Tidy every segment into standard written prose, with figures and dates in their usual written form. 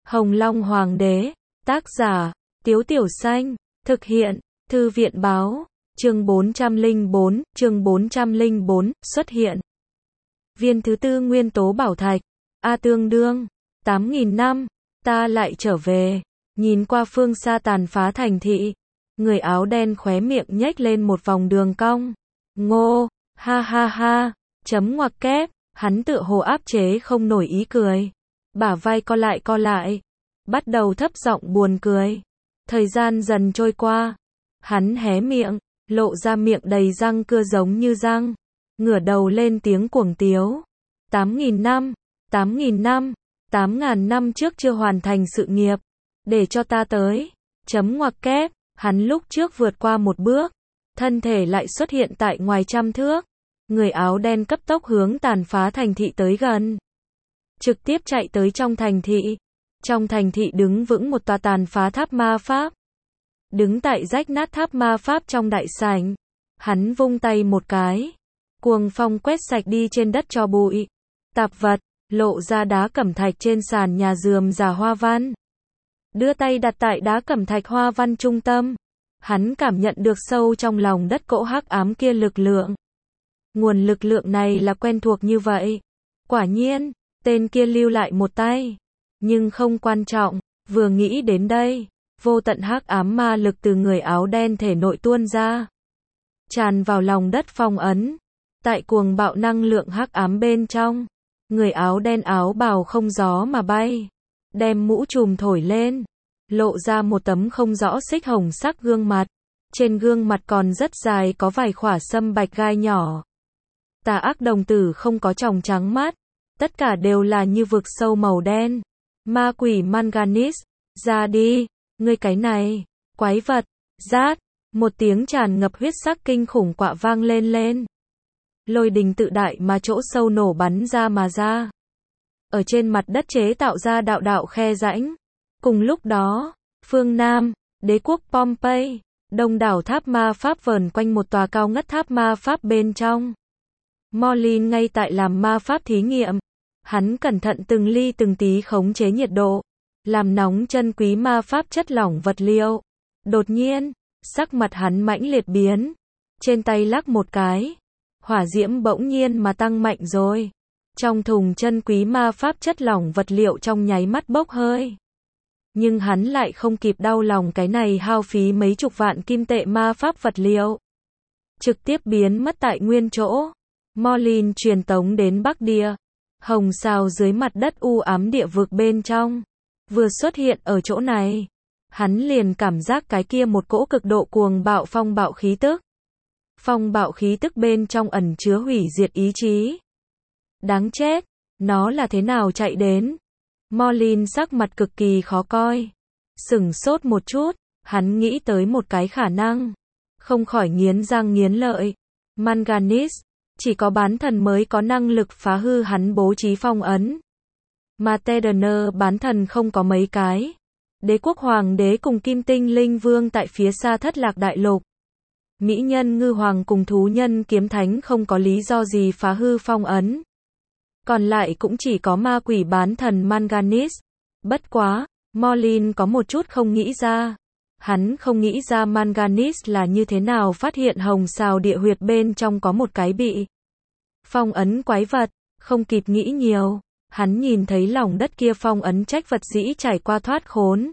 Hồng Long Hoàng đế, tác giả, Tiếu Tiểu Xanh, thực hiện, Thư viện Báo, chương 404, xuất hiện. Viên thứ tư nguyên tố bảo thạch, A tương đương, 8.000 năm, ta lại trở về, nhìn qua phương xa tàn phá thành thị, người áo đen khóe miệng nhếch lên một vòng đường cong, ngô, ha ha ha, chấm ngoặc kép, hắn tựa hồ áp chế không nổi ý cười, bả vai co lại, bắt đầu thấp giọng buồn cười. Thời gian dần trôi qua, hắn hé miệng, lộ ra miệng đầy răng cưa giống như răng, ngửa đầu lên tiếng cuồng tiếu. 8.000 năm, 8.000 năm trước chưa hoàn thành sự nghiệp, để cho ta tới, chấm ngoặc kép, hắn lúc trước vượt qua một bước, thân thể lại xuất hiện tại ngoài trăm thước, người áo đen cấp tốc hướng tàn phá thành thị tới gần, trực tiếp chạy tới trong thành thị. Trong thành thị đứng vững một tòa tàn phá tháp ma pháp. Đứng tại rách nát tháp ma pháp trong đại sảnh, hắn vung tay một cái, cuồng phong quét sạch đi trên đất tro bụi, tạp vật, lộ ra đá cẩm thạch trên sàn nhà rườm rà hoa văn. Đưa tay đặt tại đá cẩm thạch hoa văn trung tâm, hắn cảm nhận được sâu trong lòng đất cỗ hắc ám kia lực lượng. Nguồn lực lượng này là quen thuộc như vậy. Quả nhiên, tên kia lưu lại một tay. Nhưng không quan trọng, vừa nghĩ đến đây, vô tận hắc ám ma lực từ người áo đen thể nội tuôn ra, tràn vào lòng đất phong ấn. Tại cuồng bạo năng lượng hắc ám bên trong, người áo đen áo bào không gió mà bay, đem mũ trùm thổi lên, lộ ra một tấm không rõ xích hồng sắc gương mặt. Trên gương mặt còn rất dài có vài khỏa sâm bạch gai nhỏ. Tà ác đồng tử không có tròng trắng mắt, tất cả đều là như vực sâu màu đen. Ma quỷ Manganese, ra đi, ngươi cái này, quái vật, rát, một tiếng tràn ngập huyết sắc kinh khủng quạ vang lên. Lôi đình tự đại mà chỗ sâu nổ bắn ra mà ra. Ở trên mặt đất chế tạo ra đạo đạo khe rãnh. Cùng lúc đó, phương Nam, đế quốc Pompeii, đông đảo tháp ma pháp vờn quanh một tòa cao ngất tháp ma pháp bên trong. Merlin ngay tại làm ma pháp thí nghiệm. Hắn cẩn thận từng ly từng tí khống chế nhiệt độ, làm nóng chân quý ma pháp chất lỏng vật liệu. Đột nhiên, sắc mặt hắn mãnh liệt biến, trên tay lắc một cái, hỏa diễm bỗng nhiên mà tăng mạnh rồi. Trong thùng chân quý ma pháp chất lỏng vật liệu trong nháy mắt bốc hơi. Nhưng hắn lại không kịp đau lòng cái này hao phí mấy chục vạn kim tệ ma pháp vật liệu. Trực tiếp biến mất tại nguyên chỗ. Merlin truyền tống đến Bắc Địa. Hồng sao dưới mặt đất u ám địa vực bên trong. Vừa xuất hiện ở chỗ này, hắn liền cảm giác cái kia một cỗ cực độ cuồng bạo phong bạo khí tức. Phong bạo khí tức bên trong ẩn chứa hủy diệt ý chí. Đáng chết, nó là thế nào chạy đến? Merlin sắc mặt cực kỳ khó coi. Sửng sốt một chút, hắn nghĩ tới một cái khả năng. Không khỏi nghiến răng nghiến lợi. Manganese, chỉ có bán thần mới có năng lực phá hư hắn bố trí phong ấn. Mà Tedener bán thần không có mấy cái. Đế quốc hoàng đế cùng kim tinh linh vương tại phía xa thất lạc đại lục. Mỹ nhân ngư hoàng cùng thú nhân kiếm thánh không có lý do gì phá hư phong ấn. Còn lại cũng chỉ có ma quỷ bán thần Manganese. Bất quá, Merlin có một chút không nghĩ ra. Hắn không nghĩ ra Manganese là như thế nào phát hiện hồng sao địa huyệt bên trong có một cái bị phong ấn quái vật. Không kịp nghĩ nhiều, hắn nhìn thấy lòng đất kia phong ấn trách vật dĩ trải qua thoát khốn.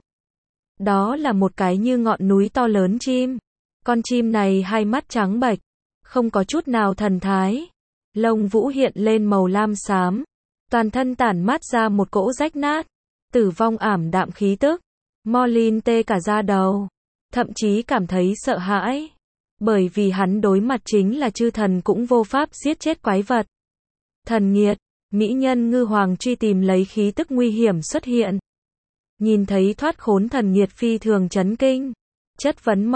Đó là một cái như ngọn núi to lớn chim. Con chim này hai mắt trắng bệch, không có chút nào thần thái. Lông vũ hiện lên màu lam xám, toàn thân tản mát ra một cỗ rách nát, tử vong ảm đạm khí tức. Merlin tê cả da đầu, thậm chí cảm thấy sợ hãi, bởi vì hắn đối mặt chính là chư thần cũng vô pháp giết chết quái vật. Thần nghiệt, mỹ nhân ngư hoàng truy tìm lấy khí tức nguy hiểm xuất hiện. Nhìn thấy thoát khốn thần nghiệt phi thường chấn kinh, chất vấn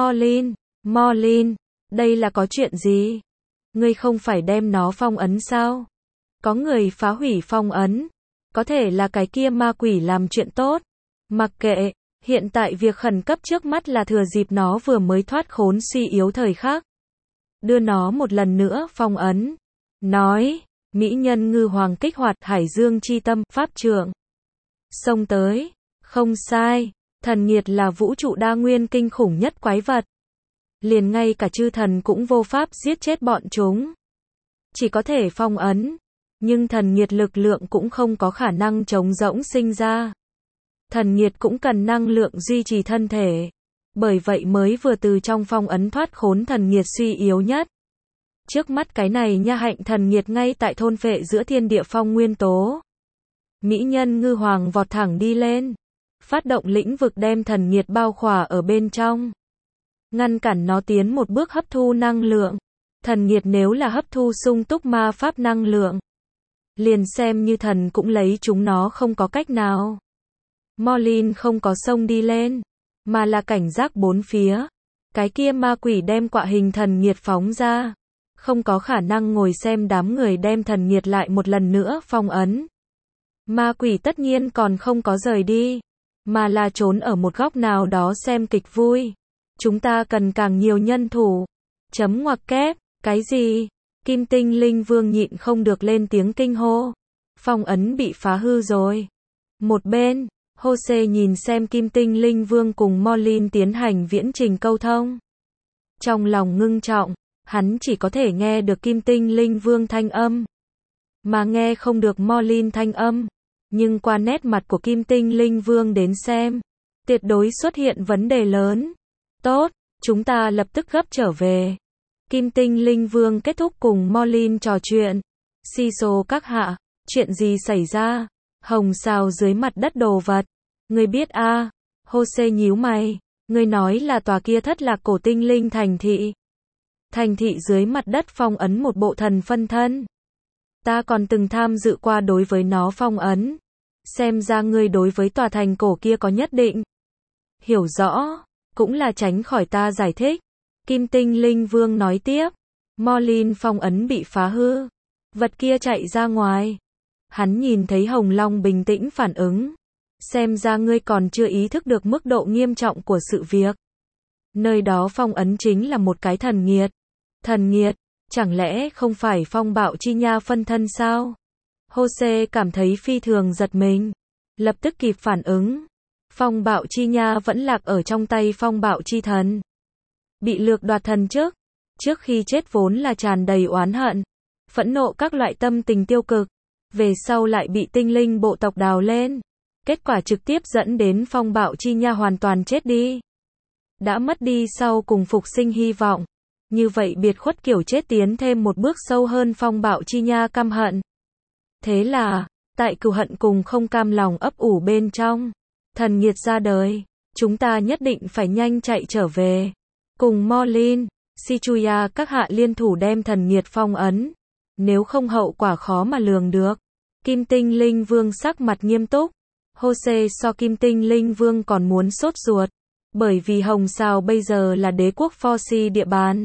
Merlin, đây là có chuyện gì? Ngươi không phải đem nó phong ấn sao? Có người phá hủy phong ấn, có thể là cái kia ma quỷ làm chuyện tốt. Mặc kệ, hiện tại việc khẩn cấp trước mắt là thừa dịp nó vừa mới thoát khốn suy yếu thời khắc. Đưa nó một lần nữa phong ấn. Nói, mỹ nhân ngư hoàng kích hoạt Hải Dương chi tâm, pháp trượng. Xông tới, Không sai, thần nghiệt là vũ trụ đa nguyên kinh khủng nhất quái vật. Liền ngay cả chư thần cũng vô pháp giết chết bọn chúng. Chỉ có thể phong ấn, nhưng thần nghiệt lực lượng cũng không có khả năng trống rỗng sinh ra. Thần nghiệt cũng cần năng lượng duy trì thân thể. Bởi vậy mới vừa từ trong phong ấn thoát khốn thần nghiệt suy yếu nhất. Trước mắt cái này nha, hạnh thần nghiệt ngay tại thôn phệ giữa thiên địa phong nguyên tố. Mỹ nhân ngư hoàng vọt thẳng đi lên. Phát động lĩnh vực đem thần nghiệt bao khỏa ở bên trong. Ngăn cản nó tiến một bước hấp thu năng lượng. Thần nghiệt nếu là hấp thu sung túc ma pháp năng lượng, liền xem như thần cũng lấy chúng nó không có cách nào. Morlin không có xông đi lên, mà là cảnh giác bốn phía. Cái kia ma quỷ đem quạ hình thần nghiệt phóng ra. Không có khả năng ngồi xem đám người đem thần nghiệt lại một lần nữa phong ấn. Ma quỷ tất nhiên còn không có rời đi, mà là trốn ở một góc nào đó xem kịch vui. Chúng ta cần càng nhiều nhân thủ. Chấm ngoặc kép, cái gì? Kim tinh linh vương nhịn không được lên tiếng kinh hô. Phong ấn bị phá hư rồi. Một bên, Jose nhìn xem kim tinh linh vương cùng Morlin tiến hành viễn trình câu thông. Trong lòng ngưng trọng, hắn chỉ có thể nghe được kim tinh linh vương thanh âm, mà nghe không được Morlin thanh âm. Nhưng qua nét mặt của kim tinh linh vương đến xem, tuyệt đối xuất hiện vấn đề lớn. Tốt, chúng ta lập tức gấp trở về. Kim tinh linh vương kết thúc cùng Morlin trò chuyện. Siso các hạ, chuyện gì xảy ra? Hồng sao dưới mặt đất đồ vật. Ngươi biết a? Jose nhíu mày. Ngươi nói là tòa kia thất lạc cổ tinh linh thành thị. Thành thị dưới mặt đất phong ấn một bộ thần phân thân. Ta còn từng tham dự qua đối với nó phong ấn. Xem ra ngươi đối với tòa thành cổ kia có nhất định hiểu rõ, cũng là tránh khỏi ta giải thích. Kim tinh linh vương nói tiếp. Morlin phong ấn bị phá hư. Vật kia chạy ra ngoài. Hắn nhìn thấy Hồng Long bình tĩnh phản ứng. Xem ra ngươi còn chưa ý thức được mức độ nghiêm trọng của sự việc. Nơi đó phong ấn chính là một cái thần nghiệt. Thần nghiệt, chẳng lẽ không phải phong bạo chi nha phân thân sao? Jose cảm thấy phi thường giật mình. Lập tức kịp phản ứng. Phong bạo chi nha vẫn lạc ở trong tay phong bạo chi thần. Bị lược đoạt thần trước. Trước khi chết vốn là tràn đầy oán hận, phẫn nộ các loại tâm tình tiêu cực. Về sau lại bị tinh linh bộ tộc đào lên. Kết quả trực tiếp dẫn đến phong bạo chi nha hoàn toàn chết đi. Đã mất đi sau cùng phục sinh hy vọng. Như vậy biệt khuất kiểu chết tiến thêm một bước sâu hơn phong bạo chi nha căm hận. Thế là, tại cừu hận cùng không cam lòng ấp ủ bên trong, thần nghiệt ra đời. Chúng ta nhất định phải nhanh chạy trở về. Cùng Morlin, Sichuya các hạ liên thủ đem thần nghiệt phong ấn. Nếu không hậu quả khó mà lường được. Kim tinh linh vương sắc mặt nghiêm túc. Jose so kim tinh linh vương còn muốn sốt ruột. Bởi vì Hồng Sao bây giờ là đế quốc Forci địa bàn.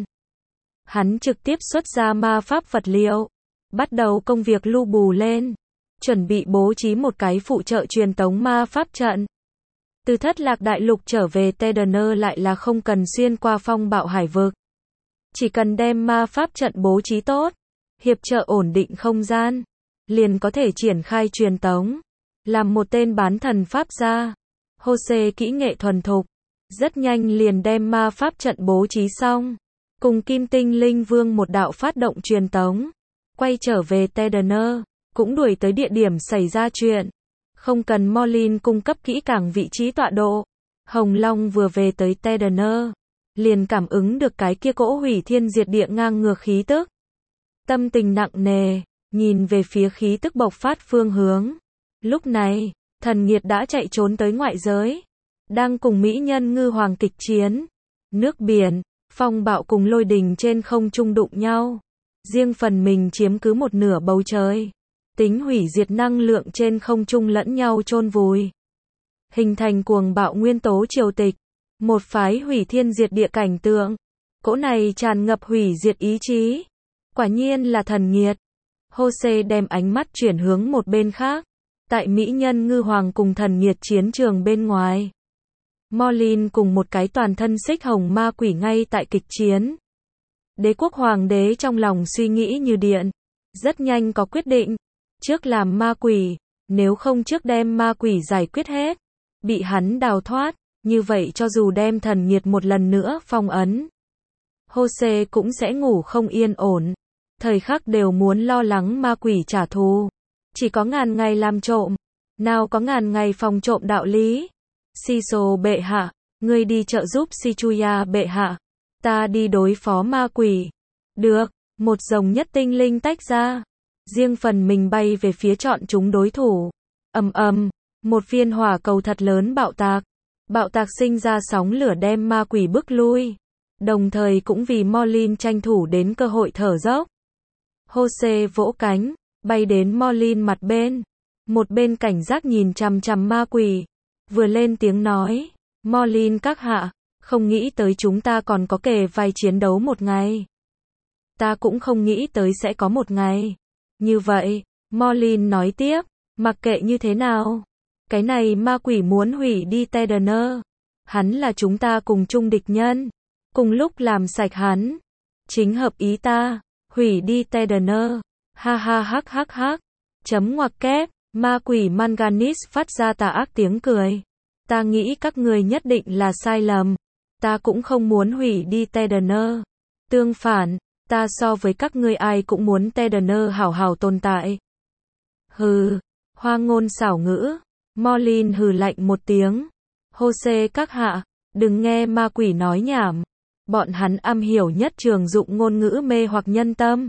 Hắn trực tiếp xuất ra ma pháp vật liệu. Bắt đầu công việc lu bù lên. Chuẩn bị bố trí một cái phụ trợ truyền tống ma pháp trận. Từ thất lạc đại lục trở về Tedener lại là không cần xuyên qua phong bạo hải vực. Chỉ cần đem ma pháp trận bố trí tốt, hiệp trợ ổn định không gian, liền có thể triển khai truyền tống. Làm một tên bán thần pháp gia. Jose kỹ nghệ thuần thục. Rất nhanh liền đem ma pháp trận bố trí xong. Cùng kim tinh linh vương một đạo phát động truyền tống. Quay trở về Tedener. Cũng đuổi tới địa điểm xảy ra chuyện. Không cần Morlin cung cấp kỹ càng vị trí tọa độ. Hồng Long vừa về tới Tedener, liền cảm ứng được cái kia cỗ hủy thiên diệt địa ngang ngược khí tức. Tâm tình nặng nề, nhìn về phía khí tức bộc phát phương hướng. Lúc này, thần nghiệt đã chạy trốn tới ngoại giới. Đang cùng mỹ nhân ngư hoàng kịch chiến. Nước biển, phong bạo cùng lôi đình trên không trung đụng nhau. Riêng phần mình chiếm cứ một nửa bầu trời. Tính hủy diệt năng lượng trên không trung lẫn nhau chôn vùi. Hình thành cuồng bạo nguyên tố triều tịch. Một phái hủy thiên diệt địa cảnh tượng. Cỗ này tràn ngập hủy diệt ý chí. Quả nhiên là thần nghiệt. Jose đem ánh mắt chuyển hướng một bên khác. Tại mỹ nhân ngư hoàng cùng thần nghiệt chiến trường bên ngoài. Morlin cùng một cái toàn thân xích hồng ma quỷ ngay tại kịch chiến. Đế quốc hoàng đế trong lòng suy nghĩ như điện. Rất nhanh có quyết định. Trước làm ma quỷ, nếu không trước đem ma quỷ giải quyết hết. bị hắn đào thoát, như vậy cho dù đem thần nhiệt một lần nữa phong ấn, Jose cũng sẽ ngủ không yên ổn, thời khắc đều muốn lo lắng ma quỷ trả thù. Chỉ có ngàn ngày làm trộm, nào có ngàn ngày phòng trộm đạo lý. Siso bệ hạ, ngươi đi trợ giúp Sichuya bệ hạ, ta đi đối phó ma quỷ. Được, một dòng nhất tinh linh tách ra, riêng phần mình bay về phía chọn chúng đối thủ. Ầm ầm, một viên hỏa cầu thật lớn bạo tạc sinh ra sóng lửa đem ma quỷ bức lui, đồng thời cũng vì Morlin tranh thủ đến cơ hội thở dốc. Jose vỗ cánh, bay đến Morlin mặt bên, một bên cảnh giác nhìn chằm chằm ma quỷ, vừa lên tiếng nói, Morlin các hạ, không nghĩ tới chúng ta còn có kề vai chiến đấu một ngày. Ta cũng không nghĩ tới sẽ có một ngày như vậy. Morlin nói tiếp, mặc kệ như thế nào, cái này ma quỷ muốn hủy đi Tedener, hắn là chúng ta cùng chung địch nhân, cùng lúc làm sạch hắn, chính hợp ý ta, hủy đi Tedener, ha ha hắc hắc hắc, chấm ngoặc kép, ma quỷ Manganese phát ra tà ác tiếng cười, ta nghĩ các người nhất định là sai lầm, ta cũng không muốn hủy đi Tedener, tương phản, ta so với các ngươi ai cũng muốn Tedener hảo hảo tồn tại. Hừ, hoa ngôn xảo ngữ, Morlin hừ lạnh một tiếng, Jose các hạ, đừng nghe ma quỷ nói nhảm, bọn hắn am hiểu nhất trường dụng ngôn ngữ mê hoặc nhân tâm,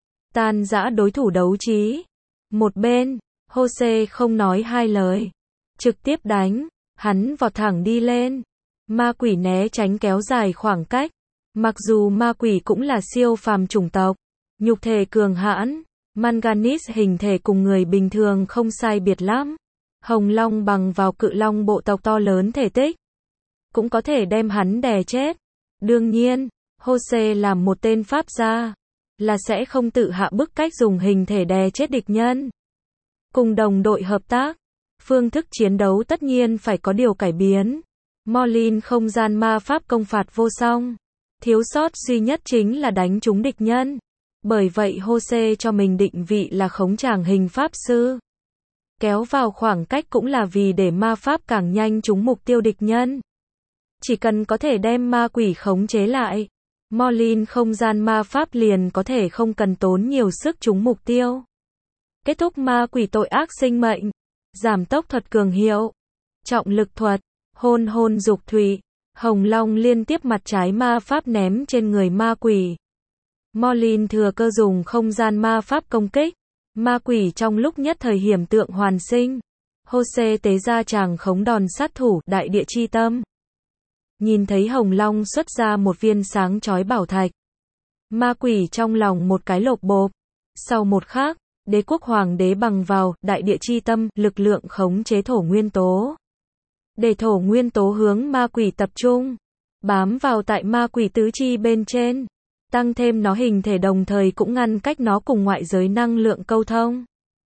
tan rã đối thủ đấu trí. Một bên, Jose không nói hai lời, trực tiếp đánh, hắn vọt thẳng đi lên, ma quỷ né tránh kéo dài khoảng cách, mặc dù ma quỷ cũng là siêu phàm chủng tộc, nhục thể cường hãn, Manganese hình thể cùng người bình thường không sai biệt lắm, Hồng Long bằng vào cự long bộ tộc to lớn thể tích, cũng có thể đem hắn đè chết. Đương nhiên, Jose làm một tên pháp gia, là sẽ không tự hạ bức cách dùng hình thể đè chết địch nhân. Cùng đồng đội hợp tác, phương thức chiến đấu tất nhiên phải có điều cải biến. Morlin không gian ma pháp công phạt vô song, thiếu sót duy nhất chính là đánh trúng địch nhân. Bởi vậy Jose cho mình định vị là khống tràng hình pháp sư. Kéo vào khoảng cách cũng là vì để ma pháp càng nhanh trúng mục tiêu địch nhân. Chỉ cần có thể đem ma quỷ khống chế lại, Morlin không gian ma pháp liền có thể không cần tốn nhiều sức trúng mục tiêu. Kết thúc ma quỷ tội ác sinh mệnh, giảm tốc thuật cường hiệu, trọng lực thuật, hôn hôn dục thủy, Hồng Long liên tiếp mặt trái ma pháp ném trên người ma quỷ. Morlin thừa cơ dùng không gian ma pháp công kích, ma quỷ trong lúc nhất thời hiểm tượng hoàn sinh. Jose tế ra tràng khống đòn sát thủ, đại địa chi tâm. Nhìn thấy Hồng Long xuất ra một viên sáng chói bảo thạch, ma quỷ trong lòng một cái lộp bộp. Sau một khắc, đế quốc hoàng đế bằng vào đại địa chi tâm, lực lượng khống chế thổ nguyên tố. Để thổ nguyên tố hướng ma quỷ tập trung, bám vào tại ma quỷ tứ chi bên trên, tăng thêm nó hình thể đồng thời cũng ngăn cách nó cùng ngoại giới năng lượng câu thông.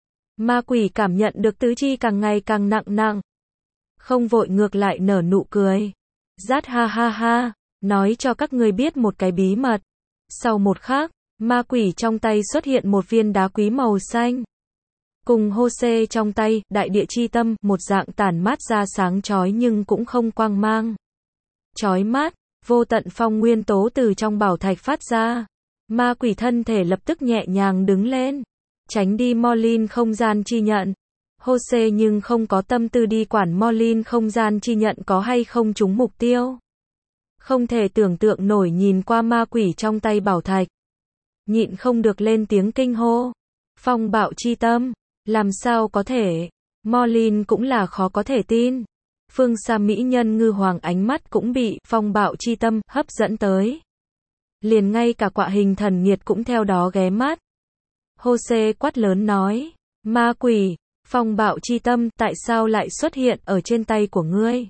Ma quỷ cảm nhận được tứ chi càng ngày càng nặng, không vội ngược lại nở nụ cười. Rát ha ha ha, nói cho các ngươi biết một cái bí mật. Sau một khắc, ma quỷ trong tay xuất hiện một viên đá quý màu xanh. Cùng Jose trong tay, đại địa chi tâm, một dạng tản mát ra sáng chói nhưng cũng không quang mang. Chói mát, vô tận phong nguyên tố từ trong bảo thạch phát ra. Ma quỷ thân thể lập tức nhẹ nhàng đứng lên, tránh đi Morlin không gian chi nhận. Jose nhưng không có tâm tư đi quản Morlin không gian chi nhận có hay không trúng mục tiêu. Không thể tưởng tượng nổi nhìn qua ma quỷ trong tay bảo thạch, nhịn không được lên tiếng kinh hô. Phong bạo chi tâm, làm sao có thể? Morlin cũng là khó có thể tin. Phương xa mỹ nhân ngư hoàng ánh mắt cũng bị phong bạo chi tâm hấp dẫn tới. Liền ngay cả quạ hình thần nhiệt cũng theo đó ghé mắt. Jose quát lớn nói, ma quỷ, phong bạo chi tâm tại sao lại xuất hiện ở trên tay của ngươi?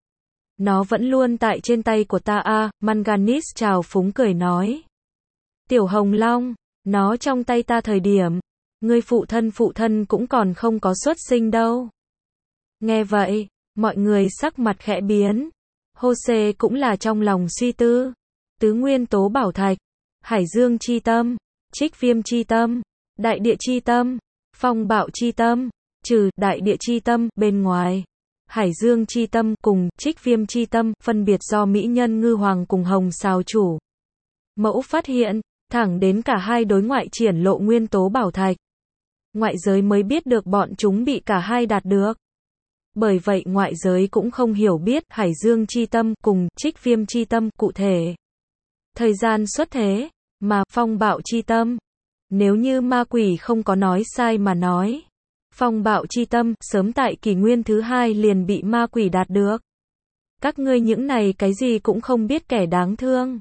Nó vẫn luôn tại trên tay của ta à, Manganese trào phúng cười nói. Tiểu Hồng Long, nó trong tay ta thời điểm, ngươi phụ thân cũng còn không có xuất sinh đâu. Nghe vậy, mọi người sắc mặt khẽ biến. Jose cũng là trong lòng suy tư. Tứ nguyên tố bảo thạch, hải dương chi tâm, trích viêm chi tâm, đại địa chi tâm, phong bạo chi tâm, trừ đại địa chi tâm bên ngoài, Hải Dương chi tâm cùng Trích Viêm chi tâm, phân biệt do mỹ nhân ngư hoàng cùng hồng xào chủ mẫu phát hiện, thẳng đến cả hai đối ngoại triển lộ nguyên tố bảo thạch. Ngoại giới mới biết được bọn chúng bị cả hai đạt được. Bởi vậy ngoại giới cũng không hiểu biết Hải Dương chi tâm cùng Trích Viêm chi tâm cụ thể thời gian xuất thế, mà phong bạo chi tâm. Nếu như ma quỷ không có nói sai mà nói, phong bạo chi tâm sớm tại kỷ nguyên thứ 2 liền bị ma quỷ đạt được. Các ngươi những này cái gì cũng không biết kẻ đáng thương.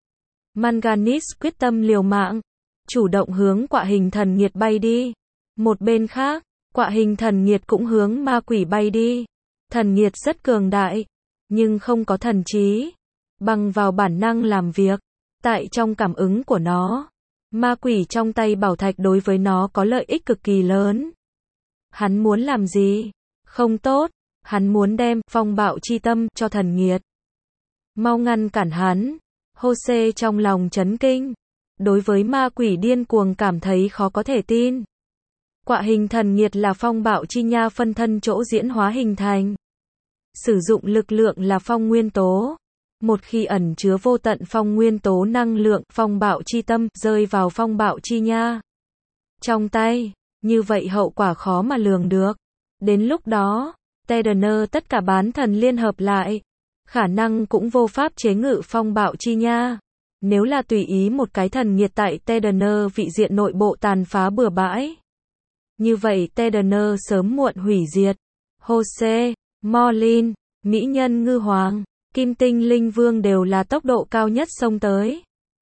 Manganis quyết tâm liều mạng, chủ động hướng quạ hình thần nghiệt bay đi. Một bên khác, quạ hình thần nghiệt cũng hướng ma quỷ bay đi. Thần nghiệt rất cường đại, nhưng không có thần trí, bằng vào bản năng làm việc. Tại trong cảm ứng của nó, ma quỷ trong tay bảo thạch đối với nó có lợi ích cực kỳ lớn. Hắn muốn làm gì? Không tốt, hắn muốn đem phong bạo chi tâm cho thần nghiệt. Mau ngăn cản hắn. Jose trong lòng chấn kinh. Đối với ma quỷ điên cuồng cảm thấy khó có thể tin. Quạ hình thần nghiệt là phong bạo chi nha phân thân chỗ diễn hóa hình thành. Sử dụng lực lượng là phong nguyên tố. Một khi ẩn chứa vô tận phong nguyên tố năng lượng, phong bạo chi tâm, rơi vào phong bạo chi nha trong tay, như vậy hậu quả khó mà lường được. Đến lúc đó, Tedener tất cả bán thần liên hợp lại, khả năng cũng vô pháp chế ngự phong bạo chi nha. Nếu là tùy ý một cái thần nghiệt tại Tedener vị diện nội bộ tàn phá bừa bãi, như vậy Tedener sớm muộn hủy diệt. Jose, Morlin, mỹ nhân ngư hoàng, Kim Tinh Linh Vương đều là tốc độ cao nhất xông tới.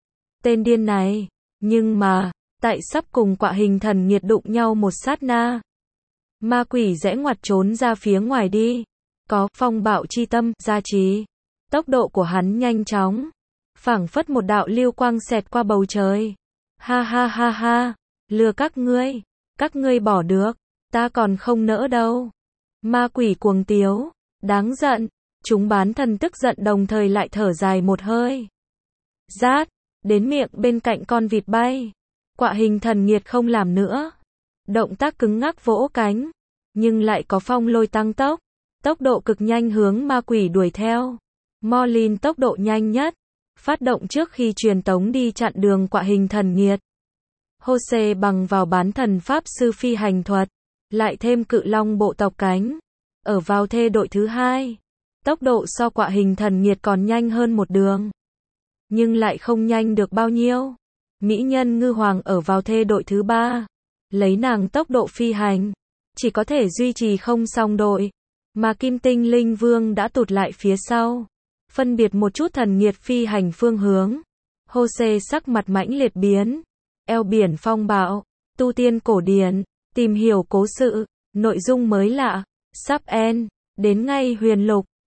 Tên điên này, nhưng mà, tại sắp cùng quạ hình thần nghiệt đụng nhau một sát na, ma quỷ rẽ ngoặt trốn ra phía ngoài đi. Có phong bạo chi tâm gia trì, tốc độ của hắn nhanh chóng, phảng phất một đạo lưu quang xẹt qua bầu trời. Ha ha ha ha, lừa các ngươi bỏ được, ta còn không nỡ đâu. Ma quỷ cuồng tiếu, đáng giận. Chúng bán thần tức giận đồng thời lại thở dài một hơi. Rát, đến miệng bên cạnh con vịt bay. Quạ hình thần nghiệt không làm nữa. Động tác cứng ngắc vỗ cánh, nhưng lại có phong lôi tăng tốc. Tốc độ cực nhanh hướng ma quỷ đuổi theo. Morlin tốc độ nhanh nhất, phát động trước khi truyền tống đi chặn đường quạ hình thần nghiệt. Jose bằng vào bán thần pháp sư phi hành thuật, lại thêm cự long bộ tộc cánh. Ở vào thê đội thứ 2. Tốc độ so quạ hình thần nghiệt còn nhanh hơn một đường. Nhưng lại không nhanh được bao nhiêu. Mỹ nhân ngư hoàng ở vào thê đội thứ 3. Lấy nàng tốc độ phi hành, chỉ có thể duy trì không song đội. Mà Kim Tinh Linh Vương đã tụt lại phía sau. Phân biệt một chút thần nghiệt phi hành phương hướng. Jose sắc mặt mãnh liệt biến. Eo biển phong bạo, tu tiên cổ điển, tìm hiểu cố sự, nội dung mới lạ, sắp end, đến ngay huyền lục.